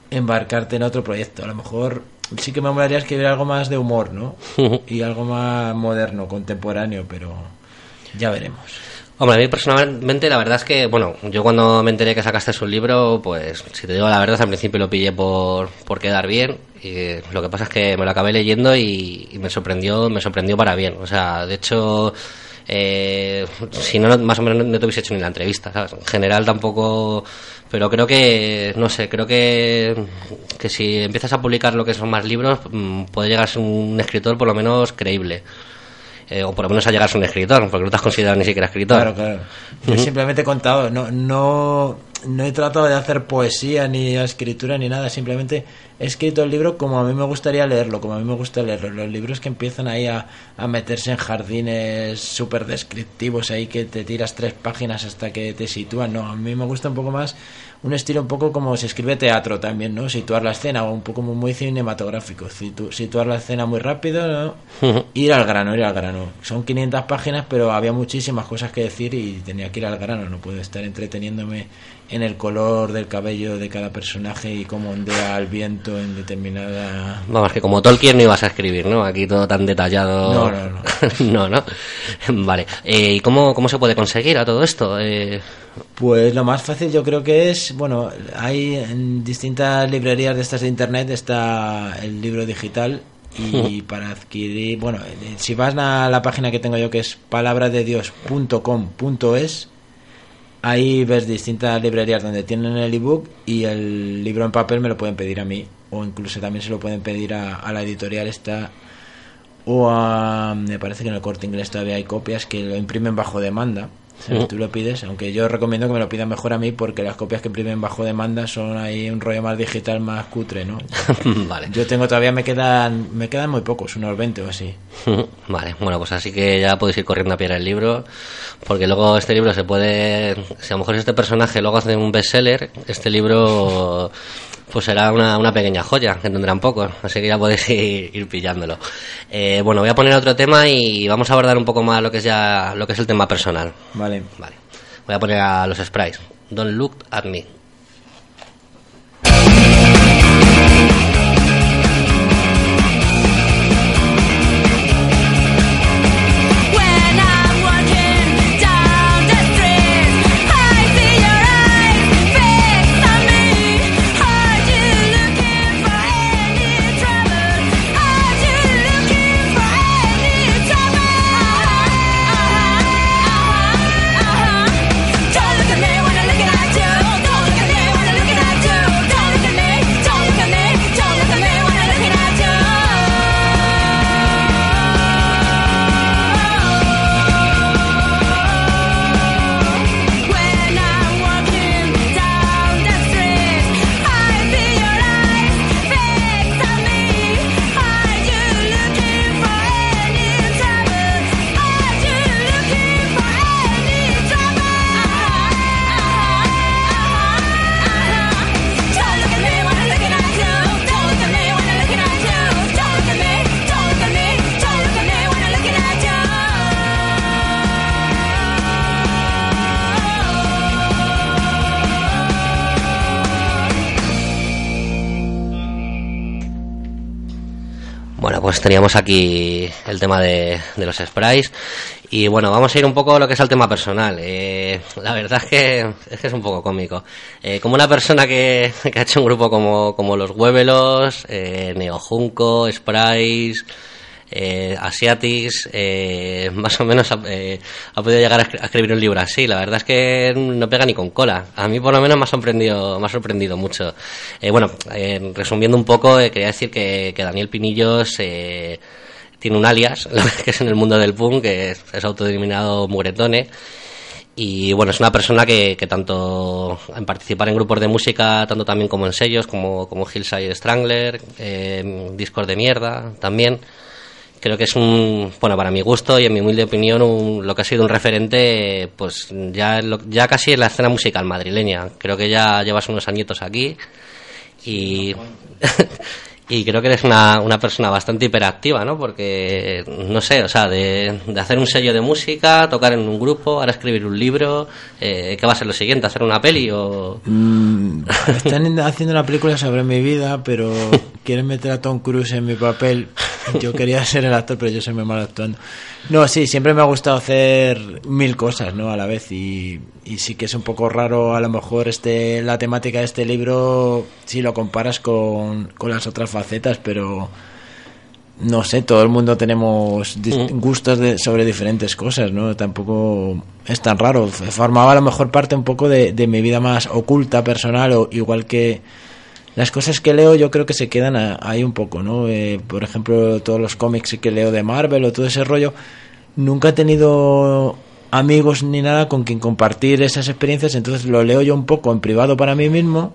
embarcarte en otro proyecto. A lo mejor sí que me molaría escribir algo más de humor, ¿no? Y algo más moderno, contemporáneo, pero ya veremos. Hombre, a mí personalmente la verdad es que, bueno, yo cuando me enteré que sacaste un libro, pues si te digo la verdad, al principio lo pillé por, por quedar bien, y lo que pasa es que me lo acabé leyendo y, y me sorprendió, me sorprendió para bien. O sea, de hecho, eh, si no, más o menos no te hubiese hecho ni la entrevista, ¿sabes? En general tampoco, pero creo que, no sé, creo que, que si empiezas a publicar lo que son más libros, puede llegar a ser un escritor por lo menos creíble. Eh, o por lo menos a llegar a ser un escritor, porque no te has considerado ni siquiera escritor. Claro, claro. Yo uh-huh. simplemente he contado, no, no, no he tratado de hacer poesía ni escritura ni nada, simplemente he escrito el libro como a mí me gustaría leerlo, como a mí me gusta leerlo. Los libros que empiezan ahí a, a meterse en jardines súper descriptivos, ahí que te tiras tres páginas hasta que te sitúan, no, a mí me gusta un poco más un estilo un poco como se escribe teatro también, ¿no? Situar la escena, o un poco muy, muy cinematográfico, situ, situar la escena muy rápido, ¿no? Uh-huh. Ir al grano, ir al grano. Son quinientas páginas, pero había muchísimas cosas que decir y tenía que ir al grano, no puedo estar entreteniéndome en el color del cabello de cada personaje y cómo ondea el viento en determinada... Vamos, que como Tolkien no ibas a escribir, ¿no? Aquí todo tan detallado... No, no, no. no, ¿no? Vale. Eh, ¿Y cómo, cómo se puede conseguir a todo esto? Eh... Pues lo más fácil yo creo que es, bueno, hay en distintas librerías de estas de internet está el libro digital y para adquirir, bueno, si vas a la página que tengo yo que es palabra de dios punto com punto es, ahí ves distintas librerías donde tienen el ebook y el libro en papel me lo pueden pedir a mí o incluso también se lo pueden pedir a, a la editorial esta o a, me parece que en el Corte Inglés todavía hay copias que lo imprimen bajo demanda. Si uh-huh. tú lo pides, aunque yo recomiendo que me lo pidan mejor a mí porque las copias que imprimen bajo demanda son ahí un rollo más digital, más cutre, ¿no? Vale. Yo tengo todavía, me quedan me quedan muy pocos, unos veinte o así. Vale, bueno, pues así que ya podéis ir corriendo a pillar el libro porque luego este libro se puede, si a lo mejor este personaje luego hace un bestseller, este libro pues será una, una pequeña joya que tendrán pocos, así que ya podéis ir, ir pillándolo. Eh, bueno, voy a poner otro tema y vamos a abordar un poco más lo que es ya lo que es el tema personal. Vale. Vale. Voy a poner a los Sprites. Don't look at me. Bueno, pues teníamos aquí el tema de, de los sprites y bueno, vamos a ir un poco a lo que es el tema personal. Eh, la verdad es que, es que es un poco cómico. Eh, como una persona que, que ha hecho un grupo como, como los Huevelos, eh, Neo Junco, Sprites, eh, Asiatics, eh, más o menos eh, ha podido llegar a escribir un libro así. La verdad es que no pega ni con cola. A mí por lo menos me ha sorprendido, me ha sorprendido mucho. Eh, bueno, eh, resumiendo un poco, eh, quería decir que, que Daniel Pinillos eh, tiene un alias, que es en el mundo del punk, que es, es autodenominado Muretone. Y bueno, es una persona que, que tanto en participar en grupos de música, tanto también como en sellos, como, como Hillside Strangler, eh, discos de mierda también. Creo que es un, bueno, para mi gusto y en mi humilde opinión, un, lo que ha sido un referente, pues ya, ya casi en la escena musical madrileña. Creo que ya llevas unos añitos aquí y, Y creo que eres una, una persona bastante hiperactiva, ¿no? Porque, no sé, o sea, de, de hacer un sello de música, tocar en un grupo, ahora escribir un libro, eh, ¿qué va a ser lo siguiente? ¿Hacer una peli o...? Mm, están haciendo una película sobre mi vida, pero quieren meter a Tom Cruise en mi papel. Yo quería ser el actor, pero yo soy muy mal actuando. No, sí, siempre me ha gustado hacer mil cosas, ¿no? A la vez, y, y sí que es un poco raro a lo mejor este la temática de este libro si lo comparas con, con las otras facetas, pero no sé, todo el mundo tenemos di- gustos de, sobre diferentes cosas, ¿no? Tampoco es tan raro. Formaba a lo mejor parte un poco de, de mi vida más oculta, personal, o igual que las cosas que leo yo creo que se quedan a, ahí un poco, ¿no? Eh, por ejemplo, todos los cómics que leo de Marvel o todo ese rollo, nunca he tenido amigos ni nada con quien compartir esas experiencias, entonces lo leo yo un poco en privado para mí mismo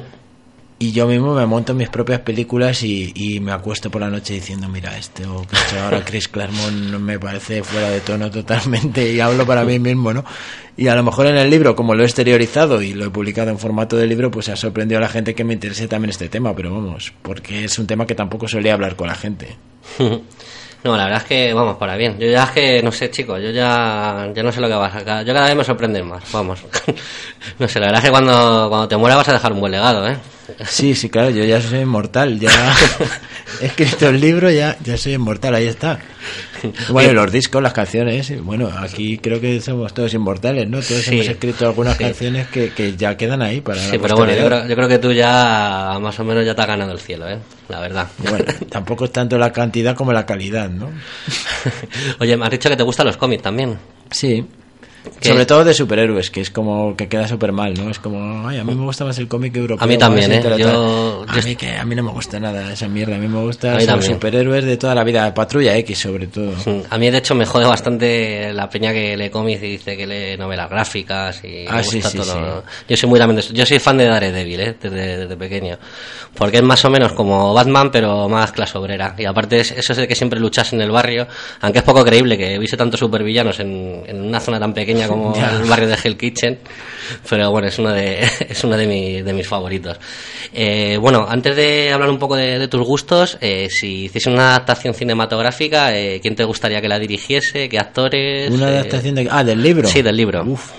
y yo mismo me monto mis propias películas y, y me acuesto por la noche diciendo, mira, esto que ha hecho ahora Chris Claremont me parece fuera de tono totalmente, y hablo para mí mismo, ¿no? Y a lo mejor en el libro, como lo he exteriorizado y lo he publicado en formato de libro, pues ha sorprendido a la gente que me interese también este tema, pero vamos, porque es un tema que tampoco solía hablar con la gente. No, la verdad es que, vamos, para bien. Yo ya es que, no sé, chicos, yo ya, ya no sé lo que vas a sacar. Yo cada vez me sorprenden más, vamos. No sé, la verdad es que cuando, cuando te mueras vas a dejar un buen legado, ¿eh? Sí, sí, claro, yo ya soy inmortal, ya he escrito el libro, ya, ya soy inmortal, ahí está. Bueno, los discos, las canciones, bueno, aquí creo que somos todos inmortales, ¿no? Todos Sí, hemos escrito algunas sí. canciones que, que ya quedan ahí para Sí, la pero bueno, yo posteridad. creo, yo creo que tú ya, más o menos, ya te has ganado el cielo, ¿eh? La verdad. Bueno, tampoco es tanto la cantidad como la calidad, ¿no? Oye, me has dicho que te gustan los cómics también. Sí. ¿Qué? Sobre todo de superhéroes, que es como que queda súper mal, ¿no? Es como, ay, a mí me gusta más el cómic europeo. A mí también, más ¿eh? intelectual. Yo- A yo mí est- que a mí no me gusta nada esa mierda. A mí me A gustan mí los también. superhéroes de toda la vida. Patrulla X, sobre todo. A mí, de hecho, me jode bastante la peña que lee cómics y dice que lee novelas gráficas y Ah, me sí, gusta sí, todo. Yo soy muy también de- yo soy fan de Daredevil, ¿eh? Desde, desde pequeño. Porque es más o menos como Batman, pero más clase obrera. Y aparte, es, eso es de que siempre luchas en el barrio, aunque es poco creíble que hubiese tantos supervillanos en, en una zona tan pequeña como Ya. el barrio de Hell Kitchen. Pero bueno, es uno de, es uno de, mi, de mis favoritos. Eh, bueno, antes de hablar un poco de, de tus gustos, eh, si hiciese una adaptación cinematográfica, eh, ¿quién te gustaría que la dirigiese? ¿Qué actores? Una Eh, adaptación de... Ah, del libro. Sí, del libro. Uf.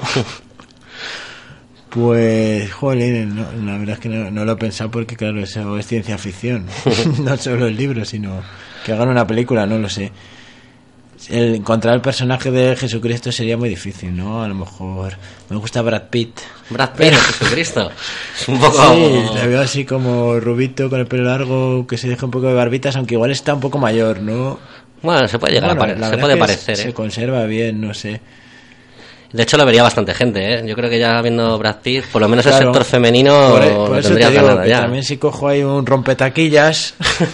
Pues, joder, no, la verdad es que no, no lo he pensado porque, claro, eso es ciencia ficción. No solo el libro, sino que hagan una película, no lo sé. El encontrar el personaje de Jesucristo sería muy difícil, ¿no? A lo mejor me gusta Brad Pitt. Brad Pitt, Jesucristo. Es un poco... Sí, le veo así como rubito, con el pelo largo, que se deja un poco de barbitas, aunque igual está un poco mayor, ¿no? Bueno, se puede llegar Bueno, a pare- la se verdad puede que parecer, se ¿eh? conserva bien, no sé. De hecho, lo vería bastante gente, ¿eh? Yo creo que ya viendo Brad Pitt, por lo menos el Claro. sector femenino Por, por lo eso tendría te digo ganado que ya. también si cojo ahí un rompetaquillas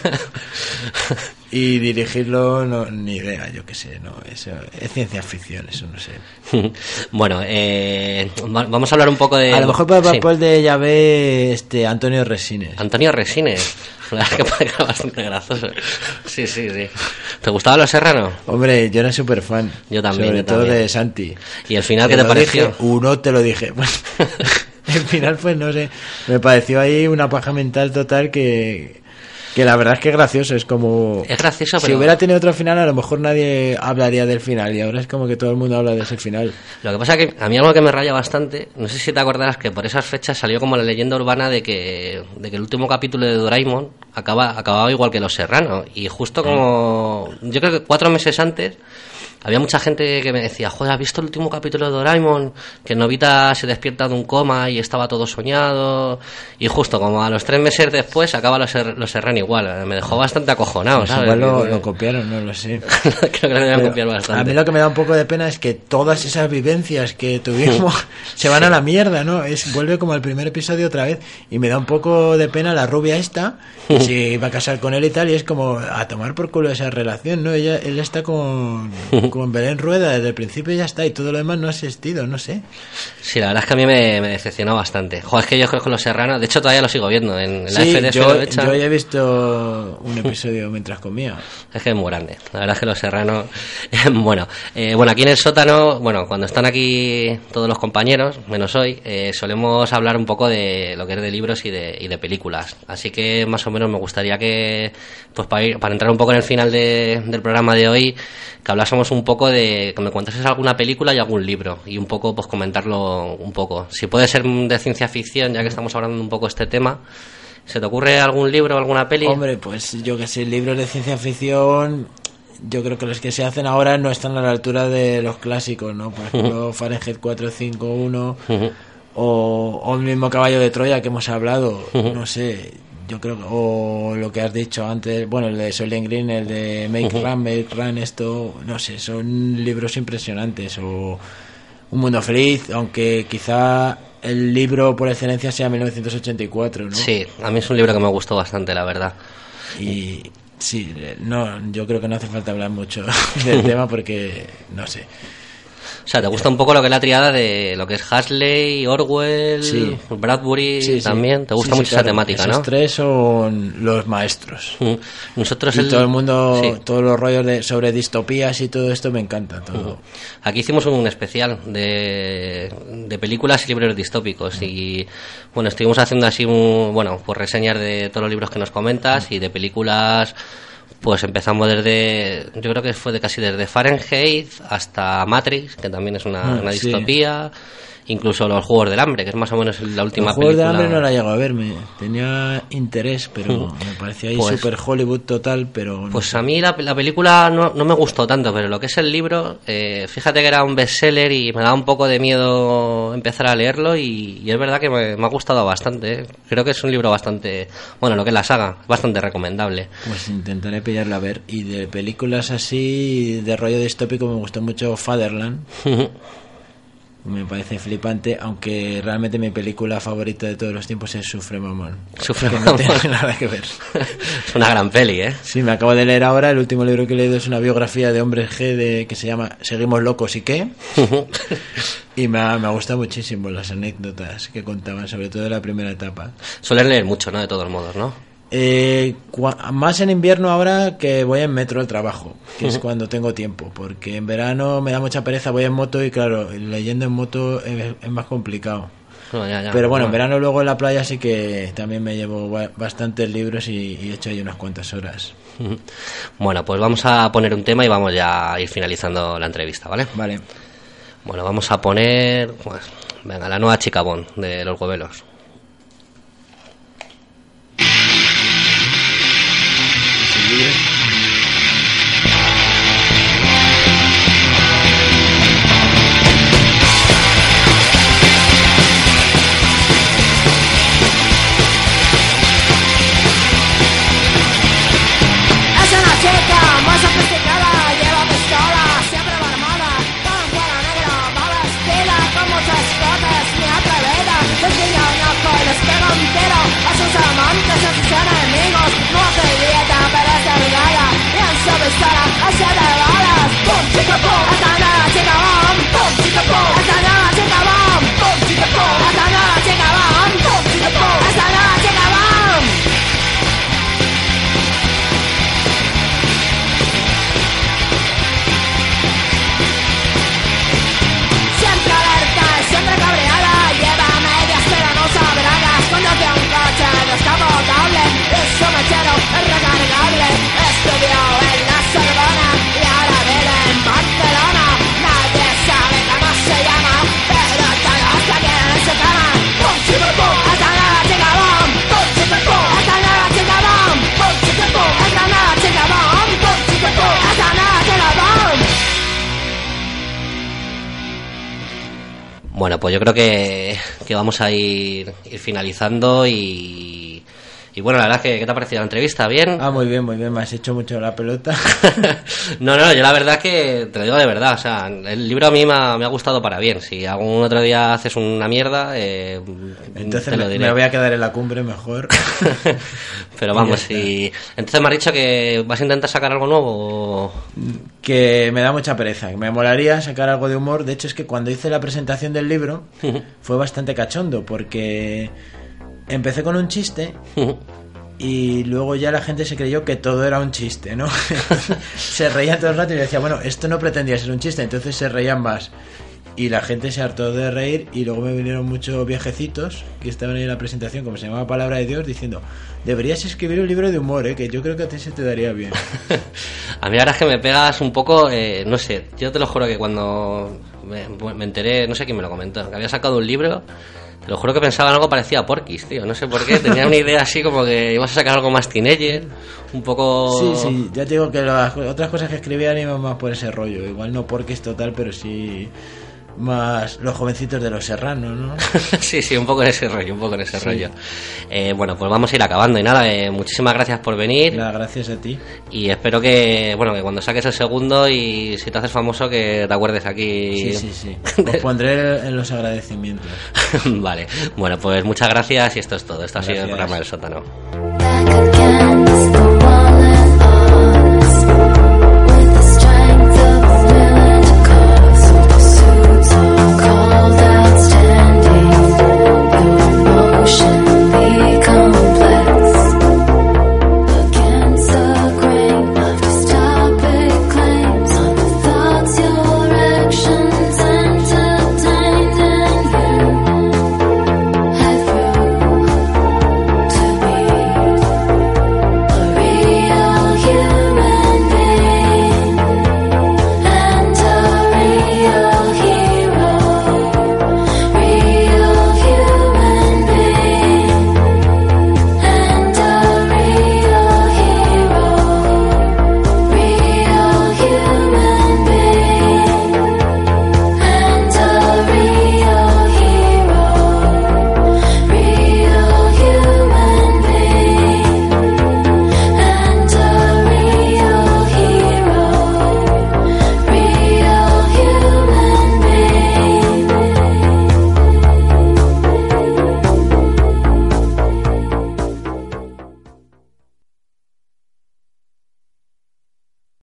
y dirigirlo, no, ni idea, yo qué sé, no, eso es ciencia ficción, eso no sé. Bueno, eh, va- vamos a hablar un poco de... A lo mejor para el Sí. papel de Yahvé, este, Antonio Resines. Antonio Resines. La verdad es que puede quedar bastante gracioso. Sí, sí, sí. ¿Te gustaba Los Serrano? Hombre, yo era súper fan. Yo también, Sobre yo todo también. de Santi. ¿Y el final Te qué te lo pareció? dije, uno te lo dije. Bueno, el final, pues no sé. Me pareció ahí una paja mental total que, que la verdad es que es gracioso. Es como. Es gracioso, Si pero... hubiera tenido otro final, a lo mejor nadie hablaría del final. Y ahora es como que todo el mundo habla de ese final. Lo que pasa es que a mí algo que me raya bastante, no sé si te acordarás que por esas fechas salió como la leyenda urbana de que, de que el último capítulo de Doraemon acaba, acababa igual que Los Serrano. Y justo como, yo creo que cuatro meses antes, había mucha gente que me decía, joder, ¿has visto el último capítulo de Doraemon? Que Novita se despierta de un coma y estaba todo soñado. Y justo como a los tres meses después acaba Los, Ser- Los Serrano igual. Me dejó bastante acojonado, Pues ¿sabes? igual lo, lo copiaron, no lo sé. Creo que lo deben Pero copiar bastante. a mí lo que me da un poco de pena es que todas esas vivencias que tuvimos se van a la mierda, ¿no? Es vuelve como al primer episodio otra vez y me da un poco de pena la rubia esta, que se va a casar con él y tal, y es como a tomar por culo esa relación, ¿no? Ella, él está con, con Belén Rueda, desde el principio ya está, y todo lo demás no ha existido, no sé. Sí, la verdad es que a mí me, me decepcionó bastante. Joder, es que yo creo que Los Serrano, de hecho todavía lo sigo viendo, en, en la Sí, F D F yo, lo echan. yo ya he visto un episodio mientras comía. Es que es muy grande, la verdad es que Los Serrano. bueno, eh, bueno, aquí en el sótano, bueno, cuando están aquí todos los compañeros, menos hoy, eh, solemos hablar un poco de lo que es de libros y de, y de películas. Así que más o menos me gustaría que, pues para ir, para entrar un poco en el final de, del programa de hoy, que hablásemos un poco de, que me contases alguna película y algún libro, y un poco, pues comentarlo un poco. Si puede ser de ciencia ficción, ya que estamos hablando un poco de este tema, ¿se te ocurre algún libro o alguna peli? Hombre, pues yo que sé, libros de ciencia ficción, yo creo que los que se hacen ahora no están a la altura de los clásicos, ¿no? Por ejemplo, uh-huh. Fahrenheit cuatrocientos cincuenta y uno, uh-huh. o, o el mismo Caballo de Troya que hemos hablado, uh-huh. no sé, yo creo que, o lo que has dicho antes, bueno, el de Soylent Green, el de Make uh-huh. Run, Make Run, esto, no sé, son libros impresionantes, o Un Mundo Feliz, aunque quizá el libro por excelencia sea mil novecientos ochenta y cuatro, ¿no? Sí, a mí es un libro que me gustó bastante, la verdad. Y sí, no, yo creo que no hace falta hablar mucho del tema porque, no sé. O sea, ¿te gusta un poco lo que es la triada de lo que es Huxley, Orwell, sí. Bradbury sí, sí. también? ¿Te gusta sí, mucho sí, claro. esa temática, Esos no? Esos tres son los maestros. Mm. Nosotros y el... todo el mundo, sí. todos los rollos de, sobre distopías y todo esto me encanta. Todo. Mm. Aquí hicimos un especial de, de películas y libros distópicos mm. y, bueno, estuvimos haciendo así, un, bueno, pues reseñas de todos los libros que nos comentas mm. y de películas. Pues empezamos desde, yo creo que fue de casi desde Fahrenheit hasta Matrix, que también es una, ah, una distopía, sí. incluso los Juegos del Hambre, que es más o menos la última los película. Los Juegos del Hambre no la llego a verme, tenía interés, pero me parecía ahí pues, super Hollywood total, pero... No pues sé. a mí la, la película no, no me gustó tanto, pero lo que es el libro, eh, fíjate que era un bestseller y me daba un poco de miedo empezar a leerlo y, y es verdad que me, me ha gustado bastante, ¿eh? Creo que es un libro bastante, bueno, lo que es la saga, bastante recomendable. Pues intentaré pillarla a ver, y de películas así, de rollo distópico, me gustó mucho Fatherland. Me parece flipante, aunque realmente mi película favorita de todos los tiempos es Sufre Mamón. Sufre que Mamón. No tiene nada que ver. Es una gran peli, ¿eh? Sí, me acabo de leer ahora, el último libro que he leído es una biografía de Hombre G de, que se llama Seguimos locos y qué. Y me ha, me ha gustado muchísimo las anécdotas que contaban, sobre todo de la primera etapa. Suelen leer mucho, ¿no? De todos modos, ¿no? Eh, cua- más en invierno ahora que voy en metro al trabajo, que es cuando tengo tiempo, porque en verano me da mucha pereza, voy en moto y claro, leyendo en moto es, es más complicado. No, ya, ya, pero bueno, no. en verano luego en la playa sí que también me llevo ba- bastantes libros y, y he hecho ahí unas cuantas horas. Bueno, pues vamos a poner un tema y vamos ya a ir finalizando la entrevista, ¿vale? Vale. Bueno, vamos a poner, pues, venga, la nueva Chica Bond de Los Gobelos. Bueno, pues yo creo que, que vamos a ir, ir finalizando y, Y bueno, la verdad, que ¿qué te ha parecido la entrevista? ¿Bien? Ah, muy bien, muy bien, me has hecho mucho la pelota. no, no, yo la verdad que te lo digo de verdad, o sea, el libro a mí me ha, me ha gustado para bien. Si algún otro día haces una mierda, eh, entonces te lo me, diré. me voy a quedar en la cumbre mejor. Pero vamos, y entonces me has dicho que vas a intentar sacar algo nuevo. Que me da mucha pereza, que me molaría sacar algo de humor. De hecho, es que cuando hice la presentación del libro fue bastante cachondo, porque empecé con un chiste y luego ya la gente se creyó que todo era un chiste, ¿no? Se reían todo el rato y yo decía, bueno, esto no pretendía ser un chiste, entonces se reían más. Y la gente se hartó de reír y luego me vinieron muchos viejecitos que estaban ahí en la presentación, como se llamaba Palabra de Dios, diciendo, deberías escribir un libro de humor, ¿eh? Que yo creo que a ti se te daría bien. A mí ahora es que me pegas un poco, eh, no sé, yo te lo juro que cuando me, me enteré, no sé quién me lo comentó, que había sacado un libro, te lo juro que pensaba en algo parecido a Porky's, tío, no sé por qué, tenía una idea así como que ibas a sacar algo más teenager, un poco... Sí, sí, ya te digo que las otras cosas que escribían iban más por ese rollo, igual no Porky's total, pero sí... más los jovencitos de los Serranos, ¿no? sí, sí, un poco en ese rollo, un poco en ese sí. rollo. Eh, bueno, pues vamos a ir acabando y nada, eh, muchísimas gracias por venir. Nada, gracias a ti. Y espero que, bueno, que cuando saques el segundo y si te haces famoso que te acuerdes aquí. Sí, sí, sí. Os pondré en los agradecimientos. Vale, bueno, pues muchas gracias y esto es todo. Esto Gracias. ha sido el programa del sótano.